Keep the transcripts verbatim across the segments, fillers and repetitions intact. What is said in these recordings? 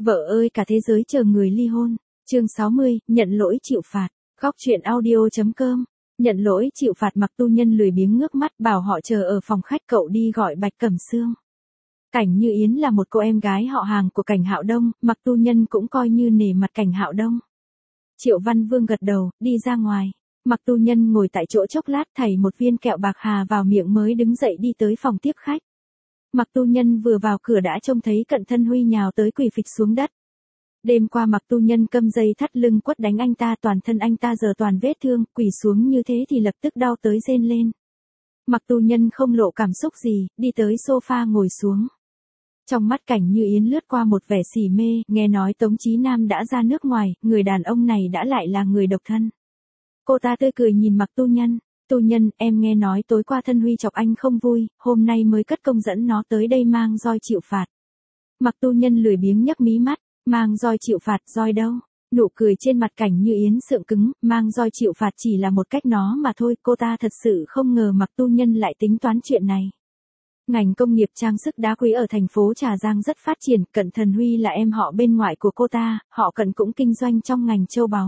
Vợ ơi cả thế giới chờ người ly hôn. Chương sáu mươi, nhận lỗi chịu phạt. Góc truyện audio chấm com. Nhận lỗi chịu phạt. Mặc Tu Nhân lười biếng ngước mắt bảo họ chờ ở phòng khách, cậu đi gọi Bạch Cẩm Sương. Cảnh Như Yến là một cô em gái họ hàng của Cảnh Hạo Đông, Mặc Tu Nhân cũng coi như nể mặt Cảnh Hạo Đông. Triệu Văn Vương gật đầu, đi ra ngoài. Mặc Tu Nhân ngồi tại chỗ chốc lát, thảy một viên kẹo bạc hà vào miệng mới đứng dậy đi tới phòng tiếp khách. Mặc Tu Nhân vừa vào cửa đã trông thấy Cận Thân Huy nhào tới quỳ phịch xuống đất. Đêm qua Mặc Tu Nhân câm dây thắt lưng quất đánh anh ta, toàn thân anh ta giờ toàn vết thương, quỳ xuống như thế thì lập tức đau tới rên lên. Mặc Tu Nhân không lộ cảm xúc gì, đi tới sofa ngồi xuống. Trong mắt Cảnh Như Yến lướt qua một vẻ xỉ mê, nghe nói Tống Chí Nam đã ra nước ngoài, người đàn ông này đã lại là người độc thân. Cô ta tươi cười nhìn Mặc Tu Nhân. Tu Nhân, em nghe nói tối qua Thân Huy chọc anh không vui, hôm nay mới cất công dẫn nó tới đây mang roi chịu phạt. Mặc Tu Nhân lười biếng nhấc mí mắt, mang roi chịu phạt, roi đâu? Nụ cười trên mặt Cảnh Như Yến sượng cứng, mang roi chịu phạt chỉ là một cách nó mà thôi, cô ta thật sự không ngờ Mặc Tu Nhân lại tính toán chuyện này. Ngành công nghiệp trang sức đá quý ở thành phố Trà Giang rất phát triển, Cận Thần Huy là em họ bên ngoại của cô ta, họ Cận cũng kinh doanh trong ngành châu báu.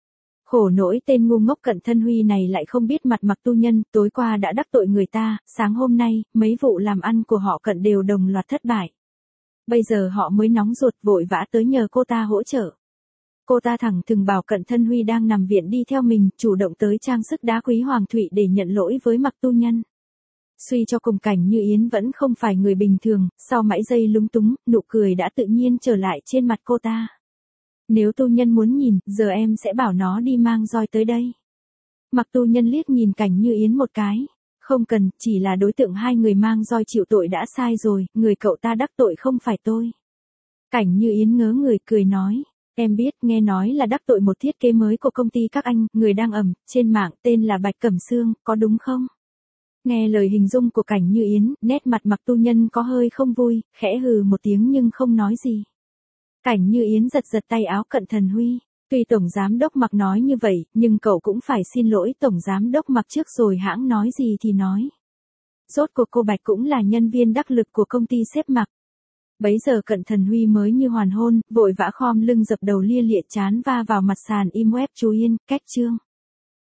Khổ nỗi tên ngu ngốc Cận Thân Huy này lại không biết mặt Mặc Tu Nhân, tối qua đã đắc tội người ta, sáng hôm nay, mấy vụ làm ăn của họ Cận đều đồng loạt thất bại. Bây giờ họ mới nóng ruột vội vã tới nhờ cô ta hỗ trợ. Cô ta thẳng thừng bảo Cận Thân Huy đang nằm viện đi theo mình, chủ động tới trang sức đá quý Hoàng Thụy để nhận lỗi với Mặc Tu Nhân. Suy cho cùng Cảnh Như Yến vẫn không phải người bình thường, sau mãi giây lúng túng, nụ cười đã tự nhiên trở lại trên mặt cô ta. Nếu Tu Nhân muốn nhìn, giờ em sẽ bảo nó đi mang roi tới đây. Mặc Tu Nhân liếc nhìn Cảnh Như Yến một cái. Không cần, chỉ là đối tượng hai người mang roi chịu tội đã sai rồi, người cậu ta đắc tội không phải tôi. Cảnh Như Yến ngớ người cười nói, em biết, nghe nói là đắc tội một thiết kế mới của công ty các anh, người đang ẩm, trên mạng, tên là Bạch Cẩm Sương, có đúng không? Nghe lời hình dung của Cảnh Như Yến, nét mặt Mặc Tu Nhân có hơi không vui, khẽ hừ một tiếng nhưng không nói gì. Cảnh Như Yến giật giật tay áo Cận Thần Huy. Tuy Tổng Giám Đốc Mặc nói như vậy, nhưng cậu cũng phải xin lỗi Tổng Giám Đốc Mặc trước rồi hãng nói gì thì nói. Rốt cuộc cô Bạch cũng là nhân viên đắc lực của công ty sếp Mặc. Bấy giờ Cận Thần Huy mới như hoàn hôn, vội vã khom lưng dập đầu lia lịa chán va vào mặt sàn im web chú yên, cách chương.